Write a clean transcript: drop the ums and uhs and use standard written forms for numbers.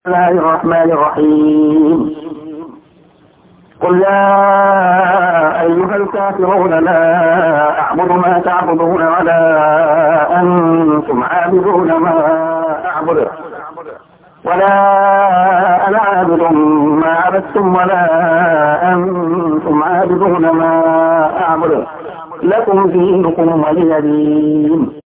الله الرحمن الرحيم. قل يا أيها الكافرون لا أعبد ما تعبدون ولا أنتم عابدون ما أعبد ولا أنا عابد ما عبدتم ولا أنتم عابدون ما أعبد لكم دينكم ولي دين.